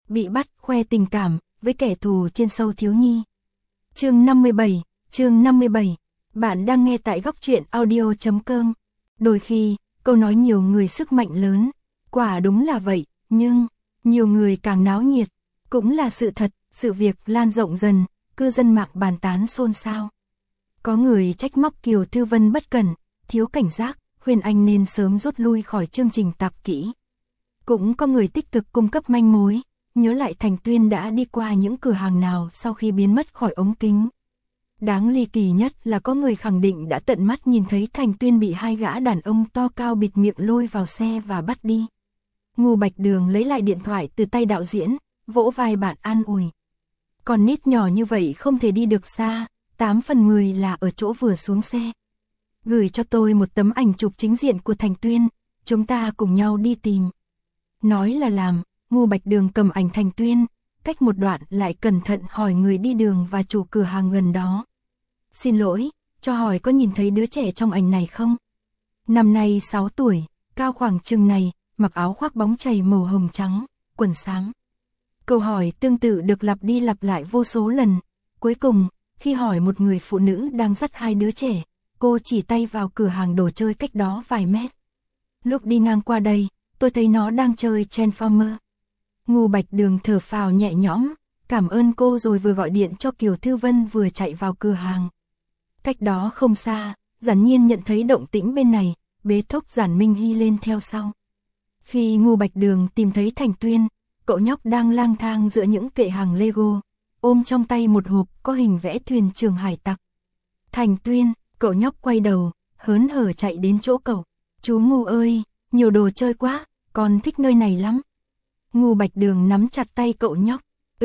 bị bắt khoe tình cảm với kẻ thù trên show thiếu nhi. Chương 57. Bạn đang nghe tại góc truyện audio.com. Đôi khi, câu nói nhiều người sức mạnh lớn, quả đúng là vậy, nhưng nhiều người càng náo nhiệt, cũng là sự thật. Sự việc lan rộng dần, cư dân mạng bàn tán xôn xao. Có người trách móc Kiều Thư Vân bất cẩn, thiếu cảnh giác, khuyên anh nên sớm rút lui khỏi chương trình Tạp Kỹ. Cũng có người tích cực cung cấp manh mối, nhớ lại Thành Tuyên đã đi qua những cửa hàng nào sau khi biến mất khỏi ống kính. Đáng ly kỳ nhất là có người khẳng định đã tận mắt nhìn thấy Thành Tuyên bị hai gã đàn ông to cao bịt miệng lôi vào xe và bắt đi. Ngô Bạch Đường lấy lại điện thoại từ tay đạo diễn, vỗ vai bạn an ủi. Con nít nhỏ như vậy không thể đi được xa, 8 phần 10 là ở chỗ vừa xuống xe. Gửi cho tôi một tấm ảnh chụp chính diện của Thành Tuyên, chúng ta cùng nhau đi tìm. Nói là làm, Ngô Bạch Đường cầm ảnh Thành Tuyên, cách một đoạn lại cẩn thận hỏi người đi đường và chủ cửa hàng gần đó. Xin lỗi, cho hỏi có nhìn thấy đứa trẻ trong ảnh này không? Năm nay 6 tuổi, cao khoảng chừng này, mặc áo khoác bóng chày màu hồng trắng, quần xám. Câu hỏi tương tự được lặp đi lặp lại vô số lần. Cuối cùng, khi hỏi một người phụ nữ đang dắt hai đứa trẻ, cô chỉ tay vào cửa hàng đồ chơi cách đó vài mét. Lúc đi ngang qua đây, tôi thấy nó đang chơi Transformer. Ngô Bạch Đường thở phào nhẹ nhõm, cảm ơn cô rồi vừa gọi điện cho Kiều Thư Vân vừa chạy vào cửa hàng. Cách đó không xa, Giản Nhiên nhận thấy động tĩnh bên này, bế thốc Giản Minh Hy lên theo sau. Khi Ngô Bạch Đường tìm thấy Thành Tuyên, cậu nhóc đang lang thang giữa những kệ hàng Lego, ôm trong tay một hộp có hình vẽ thuyền trưởng hải tặc. Thành Tuyên, cậu nhóc quay đầu, hớn hở chạy đến chỗ cậu. Chú Ngô ơi, nhiều đồ chơi quá, con thích nơi này lắm. Ngô Bạch Đường nắm chặt tay cậu nhóc.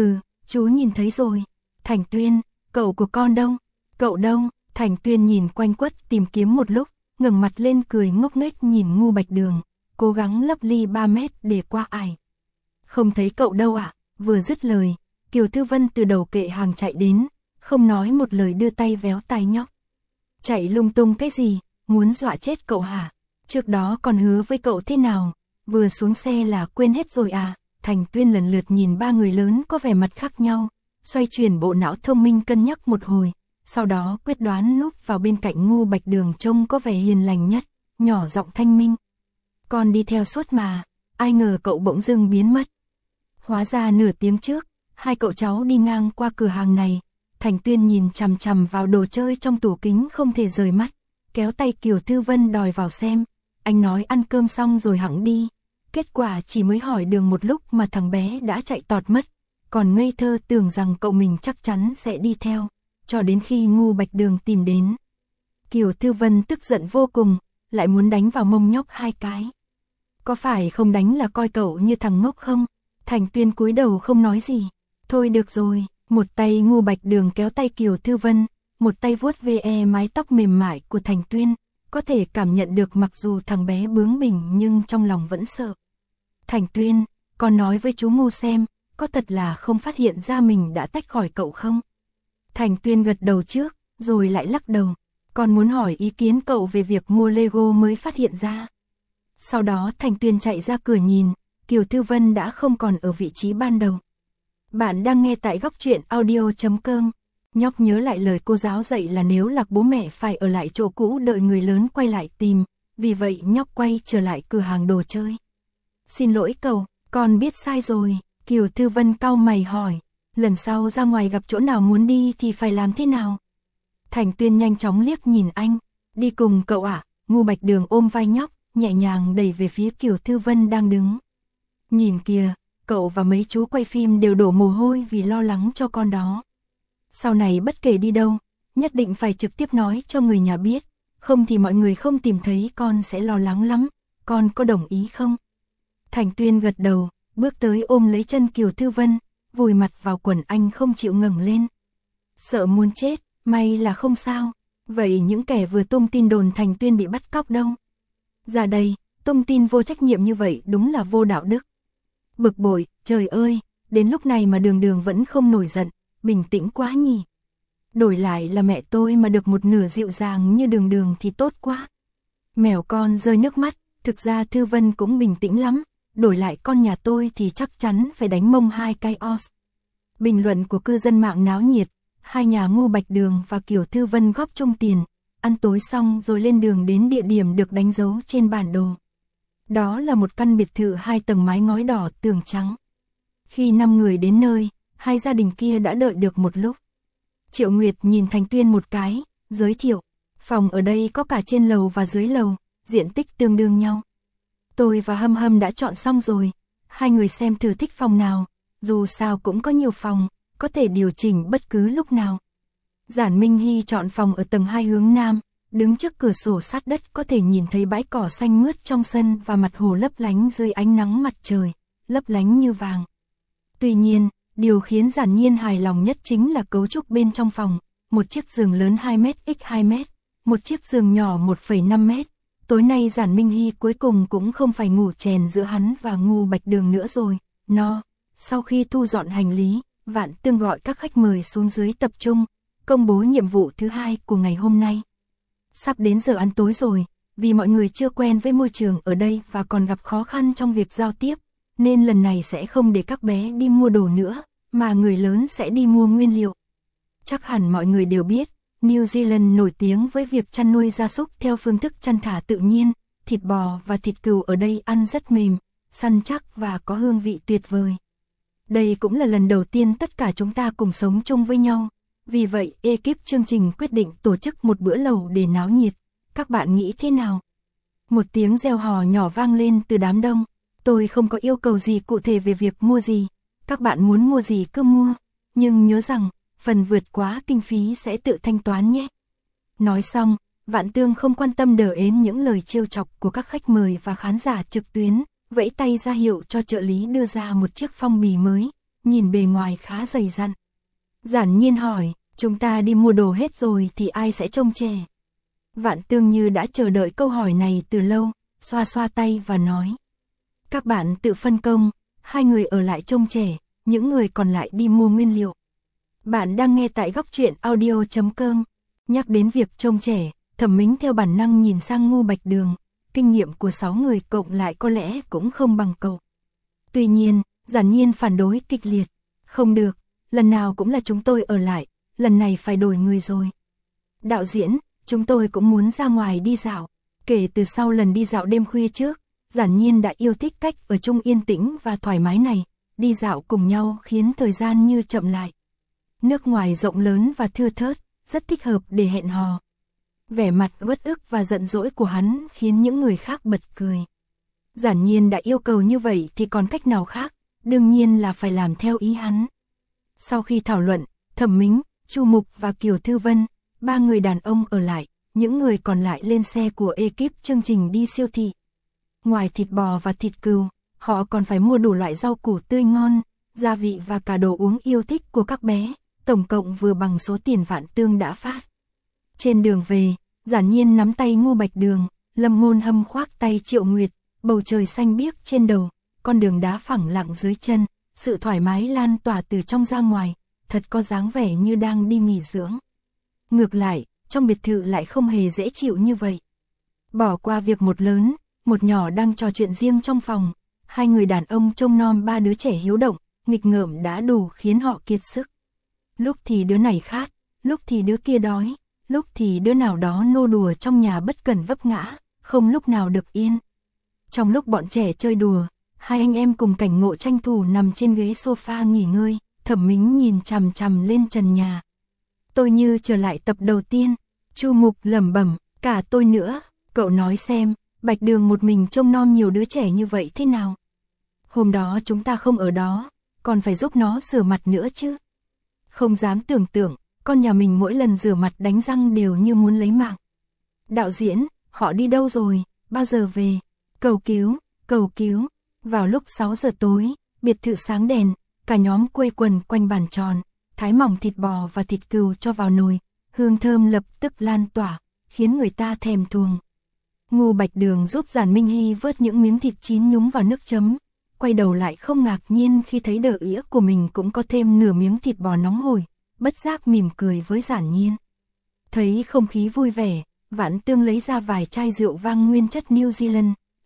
Chú nhìn thấy rồi. Thành Tuyên, cậu của con đâu? Cậu đâu? Thành Tuyên nhìn quanh quất tìm kiếm một lúc, ngẩng mặt lên cười ngốc nghếch nhìn Ngô Bạch Đường, cố gắng lấp ly 3 mét để qua ải. Không thấy cậu đâu ạ. Vừa dứt lời, Kiều Thư Vân từ đầu kệ hàng chạy đến, không nói một lời đưa tay véo tai nhóc. Chạy lung tung cái gì, muốn dọa chết cậu hả? Trước đó còn hứa với cậu thế nào, vừa xuống xe là quên hết rồi à? Thành Tuyên lần lượt nhìn ba người lớn có vẻ mặt khác nhau, xoay chuyển bộ não thông minh cân nhắc một hồi, sau đó quyết đoán núp vào bên cạnh Ngô Bạch Đường trông có vẻ hiền lành nhất, nhỏ giọng thanh minh. Con đi theo suốt mà, ai ngờ cậu bỗng dưng biến mất. Hóa ra nửa tiếng trước, hai cậu cháu đi ngang qua cửa hàng này. Thành Tuyên nhìn chằm chằm vào đồ chơi trong tủ kính không thể rời mắt, kéo tay Kiều Thư Vân đòi vào xem. Anh nói ăn cơm xong rồi hẵng đi. Kết quả chỉ mới hỏi đường một lúc mà thằng bé đã chạy tọt mất, còn ngây thơ tưởng rằng cậu mình chắc chắn sẽ đi theo, cho đến khi Ngô Bạch Đường tìm đến. Kiều Thư Vân tức giận vô cùng, lại muốn đánh vào mông nhóc 2 cái. Có phải không đánh là coi cậu như thằng ngốc không? Thành Tuyên cúi đầu không nói gì. Thôi được rồi, một tay Ngô Bạch Đường kéo tay Kiều Thư Vân, một tay vuốt ve mái tóc mềm mại của Thành Tuyên, có thể cảm nhận được mặc dù thằng bé bướng bỉnh nhưng trong lòng vẫn sợ. Thành Tuyên, con nói với chú Ngô xem, có thật là không phát hiện ra mình đã tách khỏi cậu không? Thành Tuyên gật đầu trước, rồi lại lắc đầu. Con muốn hỏi ý kiến cậu về việc mua Lego mới phát hiện ra. Sau đó Thành Tuyên chạy ra cửa nhìn, Kiều Thư Vân đã không còn ở vị trí ban đầu. Bạn đang nghe tại góc truyện audio.com. Nhóc nhớ lại lời cô giáo dạy là nếu lạc bố mẹ phải ở lại chỗ cũ đợi người lớn quay lại tìm, vì vậy nhóc quay trở lại cửa hàng đồ chơi. Xin lỗi cậu, con biết sai rồi. Kiều Thư Vân cau mày hỏi, lần sau ra ngoài gặp chỗ nào muốn đi thì phải làm thế nào? Thành Tuyên nhanh chóng liếc nhìn anh, đi cùng cậu ạ. Ngô Bạch Đường ôm vai nhóc, nhẹ nhàng đẩy về phía Kiều Thư Vân đang đứng. Nhìn kìa, cậu và mấy chú quay phim đều đổ mồ hôi vì lo lắng cho con đó. Sau này bất kể đi đâu, nhất định phải trực tiếp nói cho người nhà biết, không thì mọi người không tìm thấy con sẽ lo lắng lắm, con có đồng ý không? Thành Tuyên gật đầu, bước tới ôm lấy chân Kiều Thư Vân, vùi mặt vào quần anh không chịu ngẩng lên. Sợ muốn chết, may là không sao. Vậy những kẻ vừa tung tin đồn Thành Tuyên bị bắt cóc đâu? Ra đây, tung tin vô trách nhiệm như vậy đúng là vô đạo đức. Bực bội, trời ơi, đến lúc này mà Đường Đường vẫn không nổi giận, bình tĩnh quá nhỉ. Đổi lại là mẹ tôi mà được một nửa dịu dàng như Đường Đường thì tốt quá. Mèo con rơi nước mắt, thực ra Thư Vân cũng bình tĩnh lắm, đổi lại con nhà tôi thì chắc chắn phải đánh mông 2 cái os. Bình luận của cư dân mạng náo nhiệt, hai nhà Ngô Bạch Đường và Kiều Thư Vân góp chung tiền, ăn tối xong rồi lên đường đến địa điểm được đánh dấu trên bản đồ. Đó là một căn biệt thự 2 tầng mái ngói đỏ tường trắng. Khi 5 người đến nơi, hai gia đình kia đã đợi được một lúc. Triệu Nguyệt nhìn Thành Tuyên một cái, giới thiệu, phòng ở đây có cả trên lầu và dưới lầu, diện tích tương đương nhau. Tôi và Hâm Hâm đã chọn xong rồi, hai người xem thử thích phòng nào, dù sao cũng có nhiều phòng, có thể điều chỉnh bất cứ lúc nào. Giản Minh Hy chọn phòng ở tầng 2 hướng nam, đứng trước cửa sổ sát đất có thể nhìn thấy bãi cỏ xanh mướt trong sân và mặt hồ lấp lánh dưới ánh nắng mặt trời, lấp lánh như vàng. Tuy nhiên, điều khiến Giản Nhiên hài lòng nhất chính là cấu trúc bên trong phòng, một chiếc giường lớn 2m x 2m, một chiếc giường nhỏ 1,5m. Tối nay Giản Minh Hy cuối cùng cũng không phải ngủ chèn giữa hắn và Ngô Bạch Đường nữa rồi. Sau khi thu dọn hành lý, Vạn Tương gọi các khách mời xuống dưới tập trung, công bố nhiệm vụ thứ 2 của ngày hôm nay. Sắp đến giờ ăn tối rồi, vì mọi người chưa quen với môi trường ở đây và còn gặp khó khăn trong việc giao tiếp, nên lần này sẽ không để các bé đi mua đồ nữa, mà người lớn sẽ đi mua nguyên liệu. Chắc hẳn mọi người đều biết, New Zealand nổi tiếng với việc chăn nuôi gia súc theo phương thức chăn thả tự nhiên, thịt bò và thịt cừu ở đây ăn rất mềm, săn chắc và có hương vị tuyệt vời. Đây cũng là lần đầu tiên tất cả chúng ta cùng sống chung với nhau, vì vậy ekip chương trình quyết định tổ chức một bữa lẩu để náo nhiệt. Các bạn nghĩ thế nào? Một tiếng reo hò nhỏ vang lên từ đám đông. Tôi không có yêu cầu gì cụ thể về việc mua gì, các bạn muốn mua gì cứ mua, nhưng nhớ rằng, phần vượt quá kinh phí sẽ tự thanh toán nhé. Nói xong, Vạn Tương không quan tâm đờ ến những lời trêu chọc của các khách mời và khán giả trực tuyến, vẫy tay ra hiệu cho trợ lý đưa ra một chiếc phong bì mới, nhìn bề ngoài khá dày dặn. Giản Nhiên hỏi, chúng ta đi mua đồ hết rồi thì ai sẽ trông trẻ? Vạn Tương như đã chờ đợi câu hỏi này từ lâu, xoa xoa tay và nói. Các bạn tự phân công, 2 người ở lại trông trẻ, những người còn lại đi mua nguyên liệu. Bạn đang nghe tại Góc Truyện Audio.com. Nhắc đến việc trông trẻ, Thẩm Mính theo bản năng nhìn sang Ngô Bạch Đường, kinh nghiệm của 6 người cộng lại có lẽ cũng không bằng cậu. Tuy nhiên, Giản Nhiên phản đối kịch liệt. Không được, lần nào cũng là chúng tôi ở lại, lần này phải đổi người rồi. Đạo diễn, chúng tôi cũng muốn ra ngoài đi dạo. Kể từ sau lần đi dạo đêm khuya trước, Giản Nhiên đã yêu thích cách ở chung yên tĩnh và thoải mái này, đi dạo cùng nhau khiến thời gian như chậm lại. Nước ngoài rộng lớn và thưa thớt, rất thích hợp để hẹn hò. Vẻ mặt uất ức và giận dỗi của hắn khiến những người khác bật cười. Giản Nhiên đã yêu cầu như vậy thì còn cách nào khác, đương nhiên là phải làm theo ý hắn. Sau khi thảo luận, Thẩm Mính, Chu Mục và Kiều Thư Vân, 3 người đàn ông ở lại, những người còn lại lên xe của ekip chương trình đi siêu thị. Ngoài thịt bò và thịt cừu, họ còn phải mua đủ loại rau củ tươi ngon, gia vị và cả đồ uống yêu thích của các bé, tổng cộng vừa bằng số tiền Vạn Tương đã phát. Trên đường về, Giản Nhiên nắm tay Ngô Bạch Đường, Lâm Ngôn Hâm khoác tay Triệu Nguyệt, bầu trời xanh biếc trên đầu, con đường đá phẳng lặng dưới chân, sự thoải mái lan tỏa từ trong ra ngoài, thật có dáng vẻ như đang đi nghỉ dưỡng. Ngược lại, trong biệt thự lại không hề dễ chịu như vậy. Bỏ qua việc một lớn, một nhỏ đang trò chuyện riêng trong phòng, 2 người đàn ông trông nom 3 đứa trẻ hiếu động, nghịch ngợm đã đủ khiến họ kiệt sức. Lúc thì đứa này khát, lúc thì đứa kia đói, lúc thì đứa nào đó nô đùa trong nhà bất cẩn vấp ngã, không lúc nào được yên. Trong lúc bọn trẻ chơi đùa, 2 anh em cùng cảnh ngộ tranh thủ nằm trên ghế sofa nghỉ ngơi, Thẩm Mính nhìn chằm chằm lên trần nhà. Tôi như trở lại tập đầu tiên, Chu Mục lẩm bẩm, cả tôi nữa, cậu nói xem, Bạch Đường một mình trông nom nhiều đứa trẻ như vậy thế nào? Hôm đó chúng ta không ở đó, còn phải giúp nó rửa mặt nữa chứ. Không dám tưởng tượng, con nhà mình mỗi lần rửa mặt đánh răng đều như muốn lấy mạng. Đạo diễn, họ đi đâu rồi, bao giờ về? Cầu cứu, cầu cứu. Vào lúc 6 giờ tối, biệt thự sáng đèn, cả nhóm quây quần quanh bàn tròn, thái mỏng thịt bò và thịt cừu cho vào nồi, hương thơm lập tức lan tỏa, khiến người ta thèm thuồng. Ngô Bạch Đường giúp Giản Minh Hy vớt những miếng thịt chín nhúng vào nước chấm, quay đầu lại không ngạc nhiên khi thấy đỡ ĩa của mình cũng có thêm nửa miếng thịt bò nóng hổi, bất giác mỉm cười với Giản Nhiên. Thấy không khí vui vẻ, Vạn Tương lấy ra vài chai rượu vang nguyên chất New Zealand,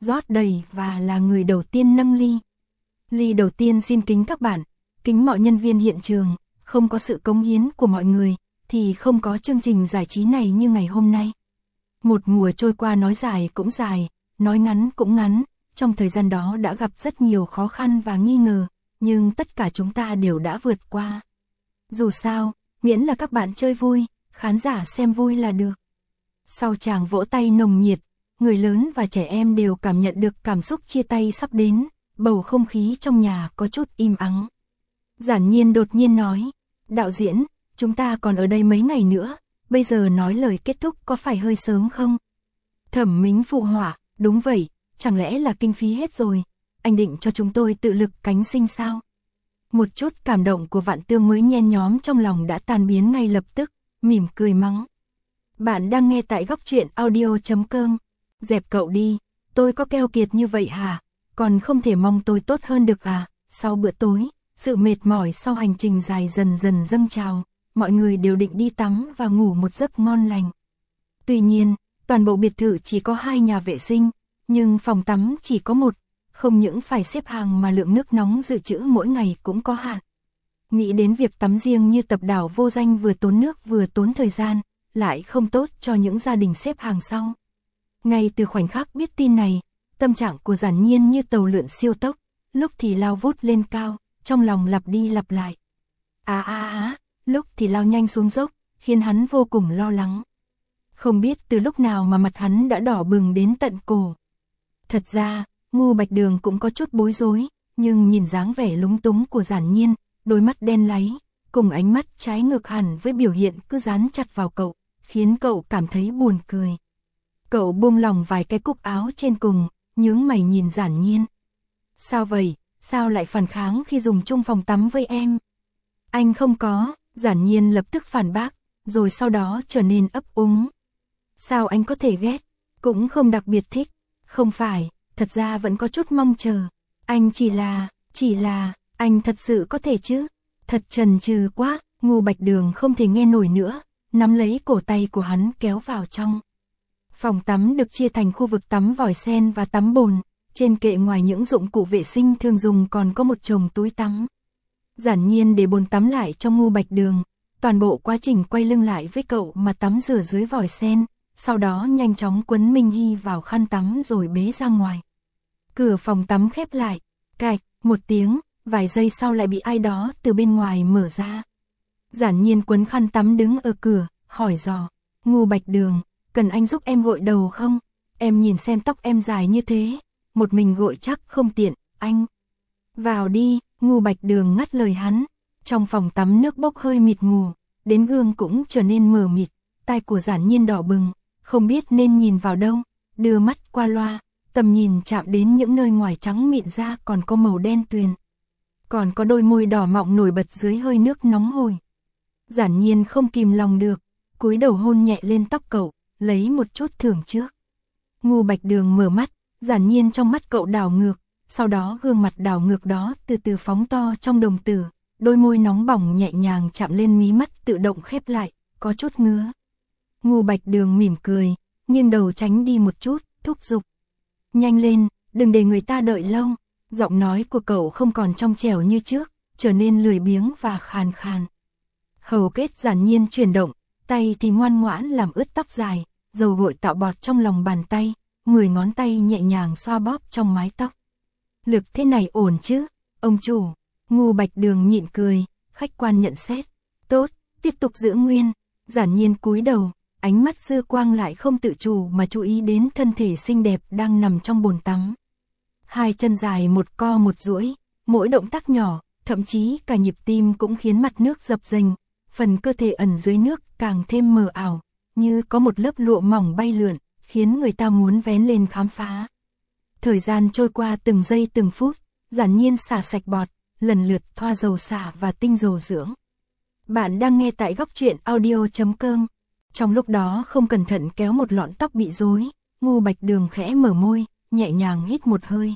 rót đầy và là người đầu tiên nâng ly. Ly đầu tiên xin kính các bạn, kính mọi nhân viên hiện trường, không có sự cống hiến của mọi người, thì không có chương trình giải trí này như ngày hôm nay. Một mùa trôi qua nói dài cũng dài, nói ngắn cũng ngắn, trong thời gian đó đã gặp rất nhiều khó khăn và nghi ngờ, nhưng tất cả chúng ta đều đã vượt qua. Dù sao, miễn là các bạn chơi vui, khán giả xem vui là được. Sau tràng vỗ tay nồng nhiệt, người lớn và trẻ em đều cảm nhận được cảm xúc chia tay sắp đến, bầu không khí trong nhà có chút im ắng. Giản Nhiên đột nhiên nói, đạo diễn, chúng ta còn ở đây mấy ngày nữa, bây giờ nói lời kết thúc có phải hơi sớm không? Thẩm Mính phụ họa, đúng vậy, chẳng lẽ là kinh phí hết rồi, anh định cho chúng tôi tự lực cánh sinh sao? Một chút cảm động của Vạn Tương mới nhen nhóm trong lòng đã tan biến ngay lập tức, mỉm cười mắng. Bạn đang nghe tại góc truyện audio.com. Dẹp cậu đi, tôi có keo kiệt như vậy hả? Còn không thể mong tôi tốt hơn được à? Sau bữa tối, sự mệt mỏi sau hành trình dài dần dần dâng trào, mọi người đều định đi tắm và ngủ một giấc ngon lành. Tuy nhiên, toàn bộ biệt thự chỉ có 2 nhà vệ sinh, nhưng phòng tắm chỉ có 1, không những phải xếp hàng mà lượng nước nóng dự trữ mỗi ngày cũng có hạn. Nghĩ đến việc tắm riêng như Tập Đảo vô danh vừa tốn nước vừa tốn thời gian, lại không tốt cho những gia đình xếp hàng sau. Ngay từ khoảnh khắc biết tin này, tâm trạng của Giản Nhiên như tàu lượn siêu tốc, lúc thì lao vút lên cao, trong lòng lặp đi lặp lại. Lúc thì lao nhanh xuống dốc, khiến hắn vô cùng lo lắng. Không biết từ lúc nào mà mặt hắn đã đỏ bừng đến tận cổ. Thật ra, Ngô Bạch Đường cũng có chút bối rối, nhưng nhìn dáng vẻ lúng túng của Giản Nhiên, đôi mắt đen láy, cùng ánh mắt trái ngược hẳn với biểu hiện cứ dán chặt vào cậu, khiến cậu cảm thấy buồn cười. Cậu buông lỏng vài cái cúc áo trên cùng, nhướng mày nhìn Giản Nhiên. Sao vậy, sao lại phản kháng khi dùng chung phòng tắm với em? Anh không có, Giản Nhiên lập tức phản bác, rồi sau đó trở nên ấp úng. Sao anh có thể ghét, cũng không đặc biệt thích, không phải, thật ra vẫn có chút mong chờ. Anh chỉ là, anh thật sự có thể chứ? Thật chần chừ quá, Ngô Bạch Đường không thể nghe nổi nữa, nắm lấy cổ tay của hắn kéo vào trong. Phòng tắm được chia thành khu vực tắm vòi sen và tắm bồn, trên kệ ngoài những dụng cụ vệ sinh thường dùng còn có một chồng túi tắm. Giản Nhiên để bồn tắm lại cho Ngô Bạch Đường, toàn bộ quá trình quay lưng lại với cậu mà tắm rửa dưới vòi sen, sau đó nhanh chóng quấn Minh Hy vào khăn tắm rồi bế ra ngoài. Cửa phòng tắm khép lại, cạch, một tiếng, vài giây sau lại bị ai đó từ bên ngoài mở ra. Giản Nhiên quấn khăn tắm đứng ở cửa, hỏi dò, Ngô Bạch Đường, cần anh giúp em gội đầu không? Em nhìn xem tóc em dài như thế, một mình gội chắc không tiện, anh. Vào đi, Ngô Bạch Đường ngắt lời hắn. Trong phòng tắm nước bốc hơi mịt mù, đến gương cũng trở nên mờ mịt, tai của Giản Nhiên đỏ bừng, không biết nên nhìn vào đâu, đưa mắt qua loa, tầm nhìn chạm đến những nơi ngoài trắng mịn ra còn có màu đen tuyền. Còn có đôi môi đỏ mọng nổi bật dưới hơi nước nóng hổi. Giản Nhiên không kìm lòng được, cúi đầu hôn nhẹ lên tóc cậu, lấy một chút thưởng trước. Ngô Bạch Đường mở mắt, Giản Nhiên trong mắt cậu đảo ngược, sau đó gương mặt đảo ngược đó từ từ phóng to trong đồng tử, đôi môi nóng bỏng nhẹ nhàng chạm lên mí mắt tự động khép lại, có chút ngứa. Ngô Bạch Đường mỉm cười, nghiêng đầu tránh đi một chút, thúc giục. Nhanh lên, đừng để người ta đợi lâu. Giọng nói của cậu không còn trong trẻo như trước, trở nên lười biếng và khàn khàn. Hầu kết Giản Nhiên chuyển động, tay thì ngoan ngoãn làm ướt tóc dài, dầu gội tạo bọt trong lòng bàn tay, 10 ngón tay nhẹ nhàng xoa bóp trong mái tóc. Lực thế này ổn chứ, ông chủ? Ngô Bạch Đường nhịn cười, khách quan nhận xét. Tốt, tiếp tục giữ nguyên. Giản Nhiên cúi đầu, ánh mắt dư quang lại không tự chủ mà chú ý đến thân thể xinh đẹp đang nằm trong bồn tắm. 2 chân dài một co một duỗi, mỗi động tác nhỏ, thậm chí cả nhịp tim cũng khiến mặt nước dập dềnh, phần cơ thể ẩn dưới nước càng thêm mờ ảo, như có một lớp lụa mỏng bay lượn, khiến người ta muốn vén lên khám phá. Thời gian trôi qua từng giây từng phút, Giản Nhiên xả sạch bọt, lần lượt thoa dầu xả và tinh dầu dưỡng. Bạn đang nghe tại góc truyện audio.com. Trong lúc đó không cẩn thận kéo một lọn tóc bị rối, Ngô Bạch Đường khẽ mở môi, nhẹ nhàng hít một hơi.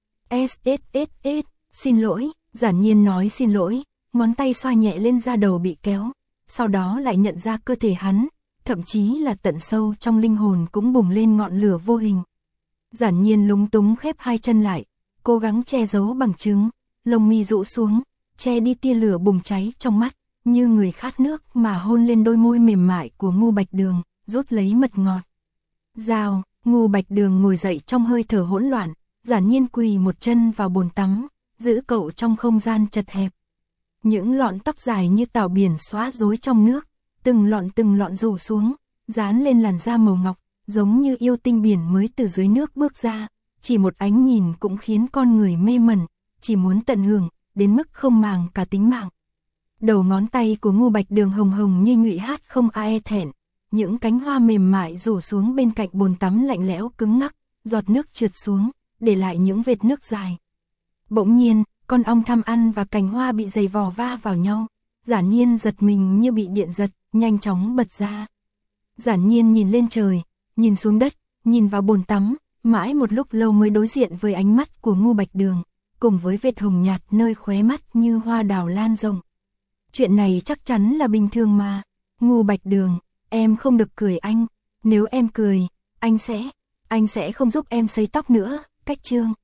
Xin lỗi, Giản Nhiên nói xin lỗi, ngón tay xoa nhẹ lên da đầu bị kéo, sau đó lại nhận ra cơ thể hắn, thậm chí là tận sâu trong linh hồn cũng bùng lên ngọn lửa vô hình. Giản Nhiên lúng túng khép hai chân lại, cố gắng che giấu bằng chứng, lông mi rũ xuống, che đi tia lửa bùng cháy trong mắt, như người khát nước mà hôn lên đôi môi mềm mại của Ngô Bạch Đường, rút lấy mật ngọt. Rào, Ngô Bạch Đường ngồi dậy trong hơi thở hỗn loạn, Giản Nhiên quỳ một chân vào bồn tắm, giữ cậu trong không gian chật hẹp. Những lọn tóc dài như tảo biển xóa rối trong nước, từng lọn rủ xuống, dán lên làn da màu ngọc, giống như yêu tinh biển mới từ dưới nước bước ra, chỉ một ánh nhìn cũng khiến con người mê mẩn, chỉ muốn tận hưởng, đến mức không màng cả tính mạng. Đầu ngón tay của Ngô Bạch Đường hồng hồng như nhụy hát không ai e thẹn, những cánh hoa mềm mại rủ xuống bên cạnh bồn tắm lạnh lẽo cứng ngắc, giọt nước trượt xuống, để lại những vệt nước dài. Bỗng nhiên, con ong tham ăn và cành hoa bị giày vò va vào nhau, Giản Nhiên giật mình như bị điện giật, nhanh chóng bật ra. Giản Nhiên nhìn lên trời, nhìn xuống đất, nhìn vào bồn tắm, mãi một lúc lâu mới đối diện với ánh mắt của Ngô Bạch Đường, cùng với vệt hồng nhạt nơi khóe mắt như hoa đào lan rộng. Chuyện này chắc chắn là bình thường mà. Ngô Bạch Đường, em không được cười anh, nếu em cười, anh sẽ không giúp em sấy tóc nữa, cách chương.